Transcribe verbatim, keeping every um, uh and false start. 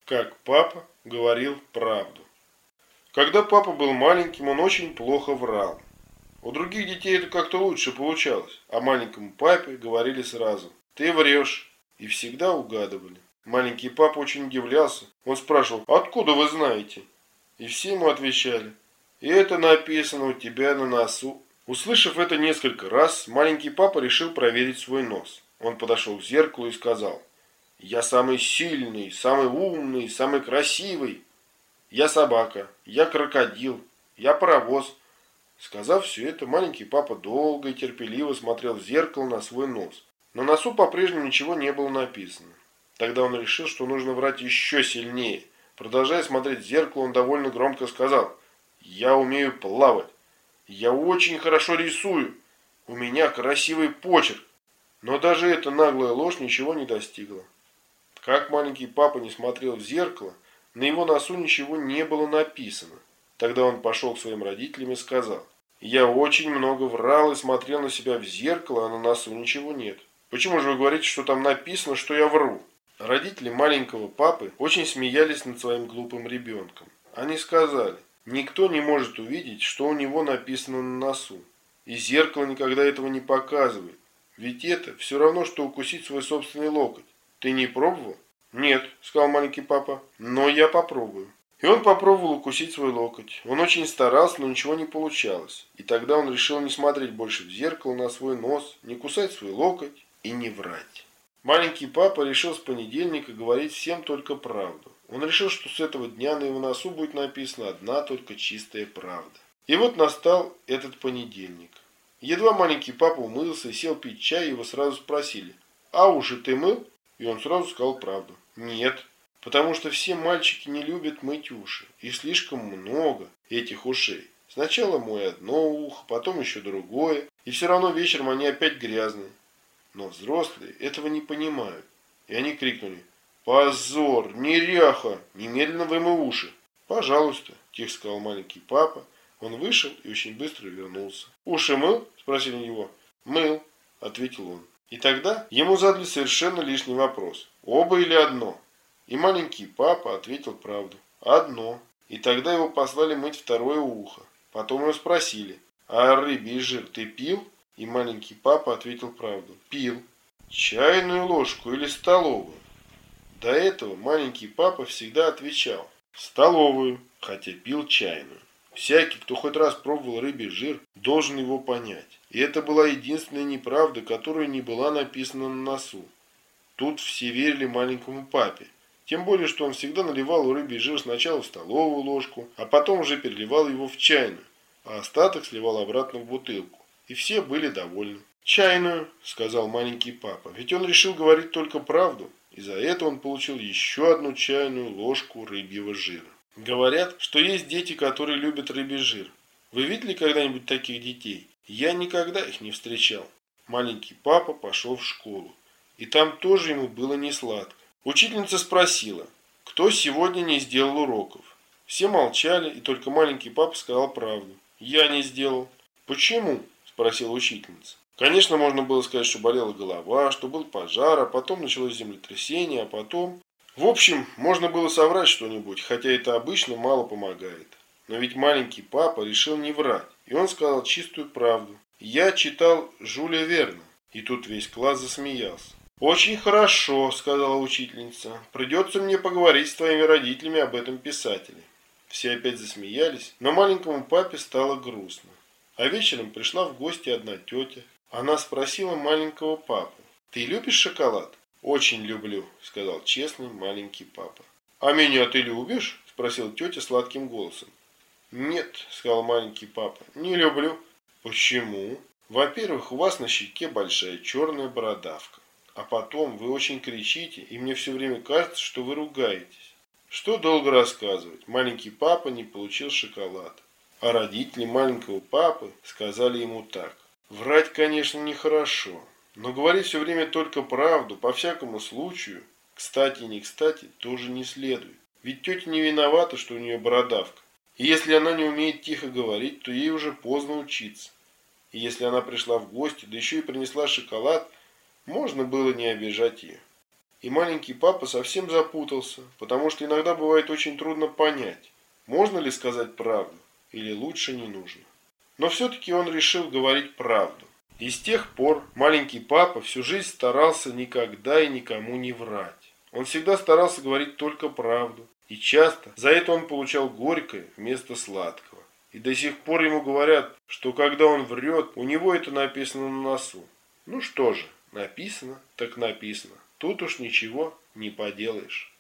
Как папа говорил правду. Когда папа был маленьким, он очень плохо врал. У других детей это как-то лучше получалось, а маленькому папе говорили сразу: «Ты врешь», и всегда угадывали. Маленький папа очень удивлялся. Он спрашивал: «Откуда вы знаете?» И все ему отвечали: «И это написано у тебя на носу». Услышав это несколько раз, маленький папа решил проверить свой нос. Он подошел к зеркалу и сказал: «Я самый сильный, самый умный, самый красивый. Я собака, я крокодил, я паровоз». Сказав все это, маленький папа долго и терпеливо смотрел в зеркало на свой нос. На носу по-прежнему ничего не было написано. Тогда он решил, что нужно врать еще сильнее. Продолжая смотреть в зеркало, он довольно громко сказал: «Я умею плавать. Я очень хорошо рисую. У меня красивый почерк». Но даже эта наглая ложь ничего не достигла. Как маленький папа не смотрел в зеркало, на его носу ничего не было написано. Тогда он пошел к своим родителям и сказал: «Я очень много врал и смотрел на себя в зеркало, а на носу ничего нет. Почему же вы говорите, что там написано, что я вру?» Родители маленького папы очень смеялись над своим глупым ребенком. Они сказали: «Никто не может увидеть, что у него написано на носу. И зеркало никогда этого не показывает. Ведь это все равно, что укусить свой собственный локоть. Ты не пробовал?» «Нет», — сказал маленький папа, — «но я попробую». И он попробовал укусить свой локоть. Он очень старался, но ничего не получалось. И тогда он решил не смотреть больше в зеркало на свой нос, не кусать свой локоть и не врать. Маленький папа решил с понедельника говорить всем только правду. Он решил, что с этого дня на его носу будет написана одна только чистая правда. И вот настал этот понедельник. Едва маленький папа умылся и сел пить чай, его сразу спросили: «А уши ты мыл?» И он сразу сказал правду: «Нет». Потому что все мальчики не любят мыть уши. И слишком много этих ушей. Сначала мой одно ухо, потом еще другое. И все равно вечером они опять грязные. Но взрослые этого не понимают. И они крикнули: «Позор! Неряха! Немедленно вымой уши!» «Пожалуйста», – тихо сказал маленький папа. Он вышел и очень быстро вернулся. «Уши мыл?» – спросили его. «Мыл», – ответил он. И тогда ему задали совершенно лишний вопрос: оба или одно? И маленький папа ответил правду: одно. И тогда его послали мыть второе ухо. Потом его спросили: «А рыбий жир ты пил?» И маленький папа ответил правду: пил. «Чайную ложку или столовую?» До этого маленький папа всегда отвечал: столовую, хотя пил чайную. Всякий, кто хоть раз пробовал рыбий жир, должен его понять. И это была единственная неправда, которая не была написана на носу. Тут все верили маленькому папе. Тем более, что он всегда наливал рыбий жир сначала в столовую ложку, а потом уже переливал его в чайную, а остаток сливал обратно в бутылку. И все были довольны. «Чайную», — сказал маленький папа, ведь он решил говорить только правду, и за это он получил еще одну чайную ложку рыбьего жира. Говорят, что есть дети, которые любят рыбий жир. Вы видели когда-нибудь таких детей? Я никогда их не встречал. Маленький папа пошел в школу, и там тоже ему было не сладко. Учительница спросила: кто сегодня не сделал уроков? Все молчали, и только маленький папа сказал правду: я не сделал. Почему? Спросила учительница. Конечно, можно было сказать, что болела голова, что был пожар, а потом началось землетрясение, а потом... В общем, можно было соврать что-нибудь, хотя это обычно мало помогает. Но ведь маленький папа решил не врать, и он сказал чистую правду: я читал Жюля Верна. И тут весь класс засмеялся. «Очень хорошо», — сказала учительница. «Придется мне поговорить с твоими родителями об этом писателе». Все опять засмеялись, но маленькому папе стало грустно. А вечером пришла в гости одна тетя. Она спросила маленького папу: «Ты любишь шоколад?» «Очень люблю», — сказал честный маленький папа. «А меня ты любишь?» — спросила тетя сладким голосом. «Нет», — сказал маленький папа, — «не люблю». «Почему?» «Во-первых, у вас на щеке большая черная бородавка. А потом вы очень кричите, и мне все время кажется, что вы ругаетесь». Что долго рассказывать, маленький папа не получил шоколад. А родители маленького папы сказали ему так: врать, конечно, нехорошо, но говорить все время только правду, по всякому случаю, кстати и не кстати, тоже не следует. Ведь тетя не виновата, что у нее бородавка. И если она не умеет тихо говорить, то ей уже поздно учиться. И если она пришла в гости, да еще и принесла шоколад, можно было не обижать ее. И маленький папа совсем запутался, потому что иногда бывает очень трудно понять, можно ли сказать правду или лучше не нужно. Но все-таки он решил говорить правду. И с тех пор маленький папа всю жизнь старался никогда и никому не врать. Он всегда старался говорить только правду. И часто за это он получал горькое вместо сладкого. И до сих пор ему говорят, что когда он врет, у него это написано на носу. Ну что же, написано, так написано. Тут уж ничего не поделаешь.